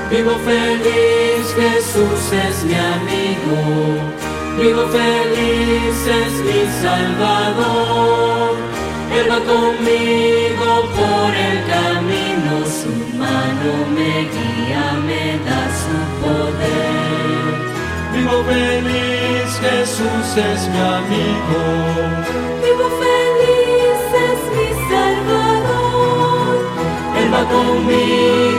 Vivo feliz, Jesús es mi amigo. Vivo feliz, es mi Salvador. Él va conmigo por el camino, su mano me guía, me da su poder. Vivo feliz, Jesús es mi amigo. Vivo feliz, es mi Salvador. Él va conmigo